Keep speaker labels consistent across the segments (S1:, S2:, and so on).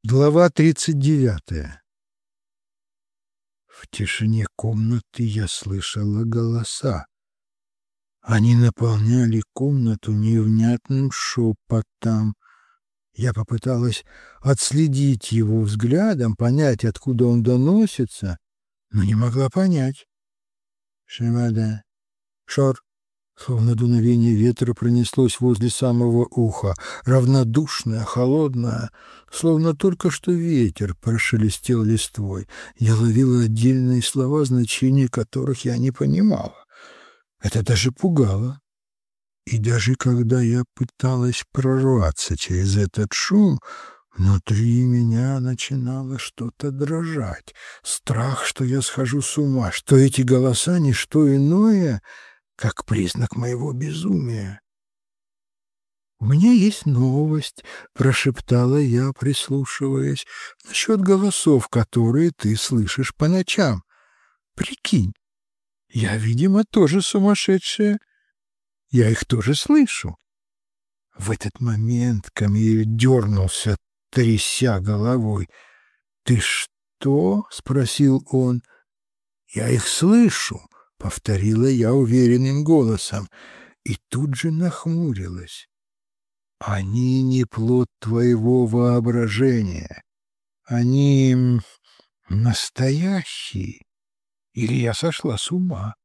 S1: Глава 39. В тишине комнаты я слышала голоса. Они наполняли комнату невнятным шепотом. Я попыталась отследить его взглядом, понять, откуда он доносится, но не могла понять. «Шемада, шор!» Словно дуновение ветра пронеслось возле самого уха, равнодушное, холодное, словно только что ветер прошелестел листвой. Я ловила отдельные слова, значения которых я не понимала. Это даже пугало. И даже когда я пыталась прорваться через этот шум, внутри меня начинало что-то дрожать. Страх, что я схожу с ума, что эти голоса — не что иное, как признак моего безумия. «У меня есть новость», — прошептала я, прислушиваясь, «насчет голосов, которые ты слышишь по ночам. Прикинь, я, видимо, тоже сумасшедшая. Я их тоже слышу». В этот момент Камиль дернулся, тряся головой. «Ты что?» — спросил он. «Я их слышу», — повторила я уверенным голосом, и тут же нахмурилась. «Они не плод твоего воображения. Они настоящие. Или я сошла с ума?»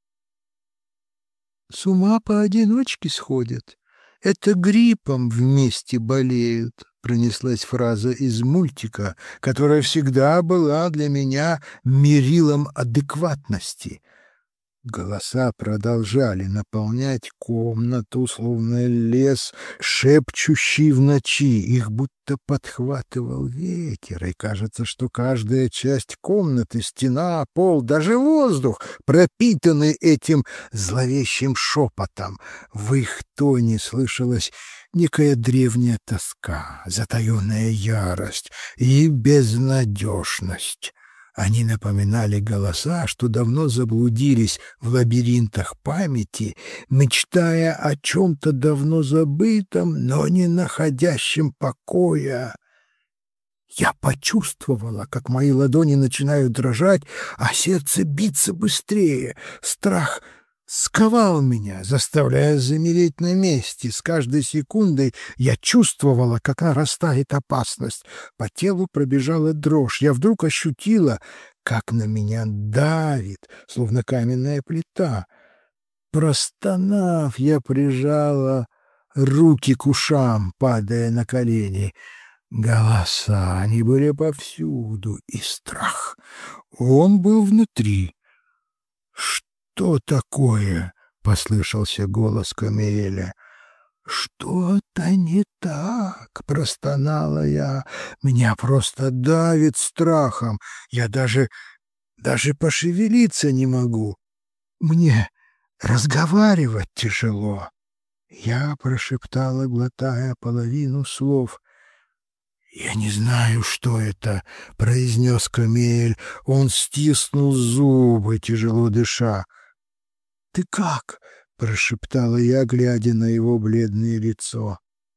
S1: «С ума поодиночке сходят. Это гриппом вместе болеют», — пронеслась фраза из мультика, которая всегда была для меня мерилом адекватности. Голоса продолжали наполнять комнату, словно лес, шепчущий в ночи. Их будто подхватывал ветер, и кажется, что каждая часть комнаты, стена, пол, даже воздух пропитаны этим зловещим шепотом. В их тоне слышалась некая древняя тоска, затаенная ярость и безнадежность. Они напоминали голоса, что давно заблудились в лабиринтах памяти, мечтая о чем-то давно забытом, но не находящем покоя. Я почувствовала, как мои ладони начинают дрожать, а сердце биться быстрее. Страх сковал меня, заставляя замереть на месте. С каждой секундой я чувствовала, как нарастает опасность. По телу пробежала дрожь. Я вдруг ощутила, как на меня давит, словно каменная плита. Простонав, я прижала руки к ушам, падая на колени. Голоса, они были повсюду, и страх. Он был внутри. «Что такое?» — послышался голос Камиэля. «Что-то не так», — простонала я. «Меня просто давит страхом. Я даже пошевелиться не могу. Мне разговаривать тяжело». Я прошептала, глотая половину слов. «Я не знаю, что это», — произнес Камиэль. Он стиснул зубы, тяжело дыша. «Ты как?» — прошептала я, глядя на его бледное лицо.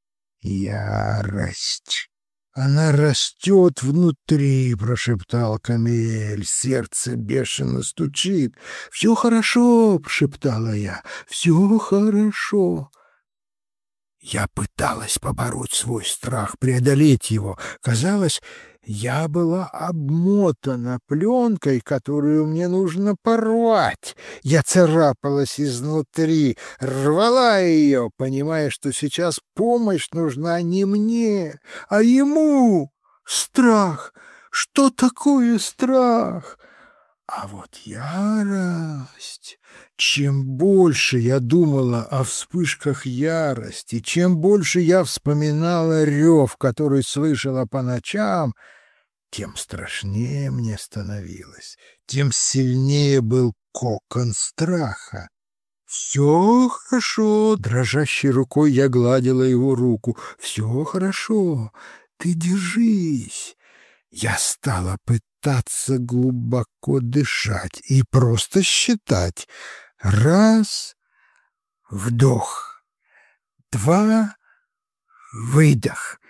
S1: «Ярость! Она растет внутри», — прошептал Камиэль. Сердце бешено стучит. «Все хорошо», — прошептала я. «Все хорошо». Я пыталась побороть свой страх, преодолеть его. Казалось, я была обмотана пленкой, которую мне нужно порвать. Я царапалась изнутри, рвала ее, понимая, что сейчас помощь нужна не мне, а ему. Страх! Что такое страх? А вот ярость... Чем больше я думала о вспышках ярости, чем больше я вспоминала рев, который слышала по ночам, тем страшнее мне становилось, тем сильнее был кокон страха. «Все хорошо», — дрожащей рукой я гладила его руку, «все хорошо, ты держись». Я стала пытаться глубоко дышать и просто считать. Раз — вдох, два — выдох,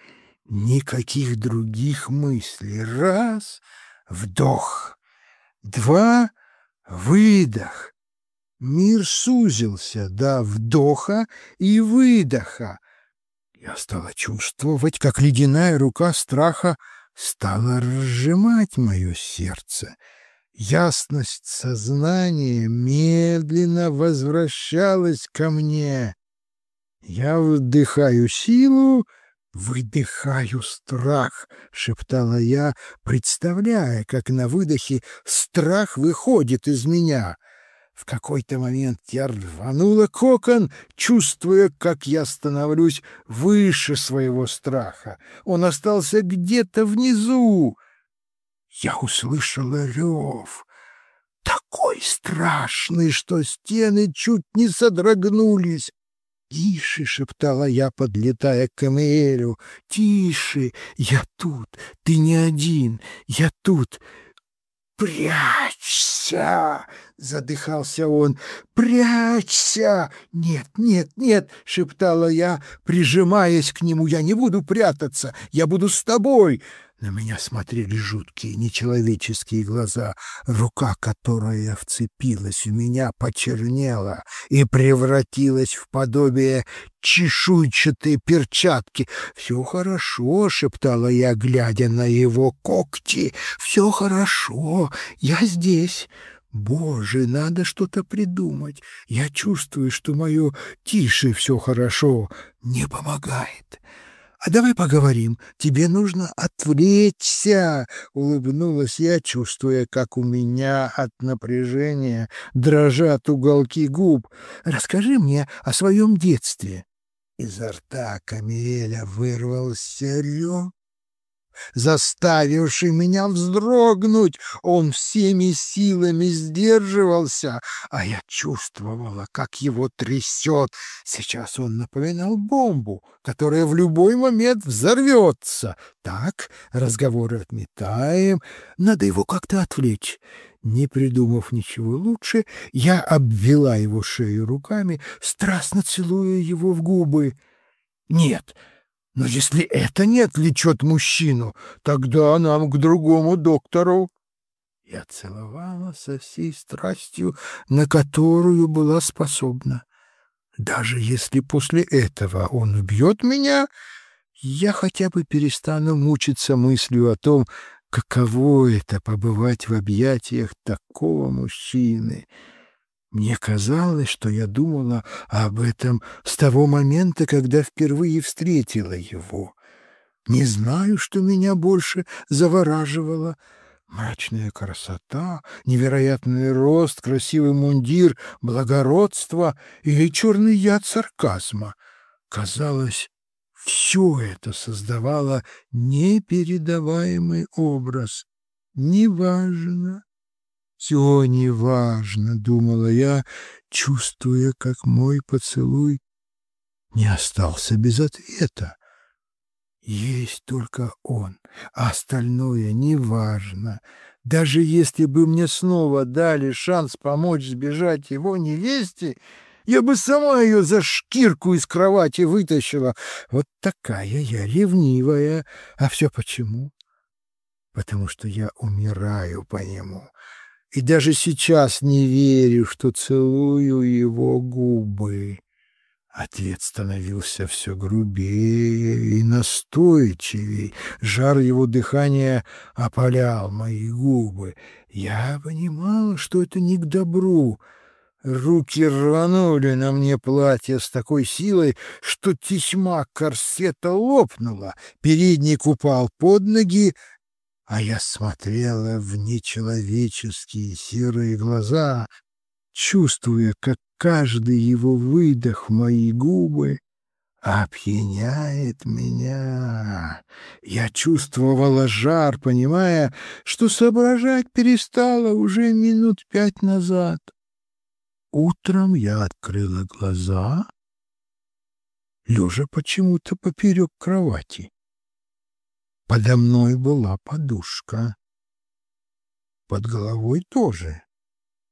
S1: Никаких других мыслей. Раз — вдох, два — выдох. Мир сузился до вдоха и выдоха. Я стала чувствовать, как ледяная рука страха стала разжимать мое сердце. Ясность сознания медленно возвращалась ко мне. «Я вдыхаю силу, выдыхаю страх», — шептала я, представляя, как на выдохе страх выходит из меня. В какой-то момент я рванула кокон, чувствуя, как я становлюсь выше своего страха. Он остался где-то внизу. Я услышала рев, такой страшный, что стены чуть не содрогнулись. «Тише!» — шептала я, подлетая к Эмиэлю. «Тише! Я тут! Ты не один! Я тут!» «Прячься!» — задыхался он. «Прячься!» «Нет, нет, нет!» — шептала я, прижимаясь к нему. «Я не буду прятаться! Я буду с тобой!» На меня смотрели жуткие, нечеловеческие глаза. Рука, которая вцепилась в меня, почернела и превратилась в подобие чешуйчатой перчатки. «Все хорошо», — шептала я, глядя на его когти. «Все хорошо, я здесь». Боже, надо что-то придумать. Я чувствую, что мое «тише, все хорошо» не помогает. «А давай поговорим. Тебе нужно отвлечься», — улыбнулась я, чувствуя, как у меня от напряжения дрожат уголки губ. «Расскажи мне о своем детстве». Изо рта Камиэля вырвался рев, заставивший меня вздрогнуть. Он всеми силами сдерживался, а я чувствовала, как его трясет. Сейчас он напоминал бомбу, которая в любой момент взорвется. Так, разговоры отметаем, надо его как-то отвлечь. Не придумав ничего лучше, я обвела его шею руками, страстно целуя его в губы. «Нет, но если это не отвлечет мужчину, тогда нам к другому доктору». Я целовала со всей страстью, на которую была способна. Даже если после этого он убьет меня, я хотя бы перестану мучиться мыслью о том, каково это — побывать в объятиях такого мужчины. Мне казалось, что я думала об этом с того момента, когда впервые встретила его. Не знаю, что меня больше завораживало. Мрачная красота, невероятный рост, красивый мундир, благородство или черный яд сарказма. Казалось, все это создавало непередаваемый образ. Неважно. «Все неважно», — думала я, чувствуя, как мой поцелуй не остался без ответа. Есть только он, а остальное неважно. Даже если бы мне снова дали шанс помочь сбежать его невесте, я бы сама ее за шкирку из кровати вытащила. Вот такая я ревнивая. А все почему? Потому что я умираю по нему. И даже сейчас не верю, что целую его губы. Ответ становился все грубее и настойчивей. Жар его дыхания опалял мои губы. Я понимала, что это не к добру. Руки рванули на мне платье с такой силой, что тесьма корсета лопнула. Передник упал под ноги, а я смотрела в нечеловеческие серые глаза, чувствуя, как каждый его выдох в мои губы опьяняет меня. Я чувствовала жар, понимая, что соображать перестала уже минут 5 назад. Утром я открыла глаза, лежа почему-то поперек кровати. Подо мной была подушка. Под головой тоже.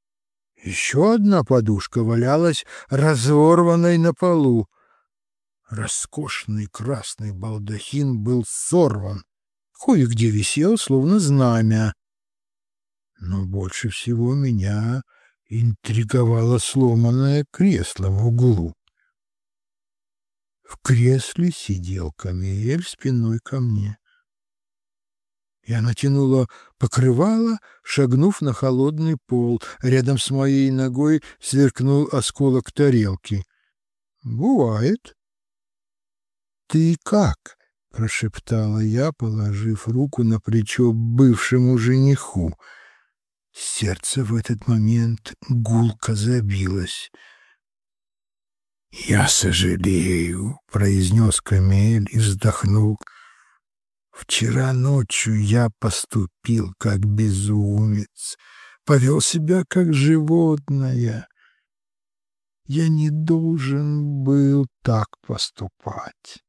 S1: Еще одна подушка валялась разорванной на полу. Роскошный красный балдахин был сорван, кое-где висел, словно знамя. Но больше всего меня интриговало сломанное кресло в углу. В кресле сидел Камиэль спиной ко мне. Я натянула покрывало, шагнув на холодный пол. Рядом с моей ногой сверкнул осколок тарелки. «Бывает». «Ты как?» — прошептала я, положив руку на плечо бывшему жениху. Сердце в этот момент гулко забилось. «Я сожалею», — произнес Камиэль и вздохнул. «Вчера ночью я поступил как безумец, повел себя как животное. Я не должен был так поступать».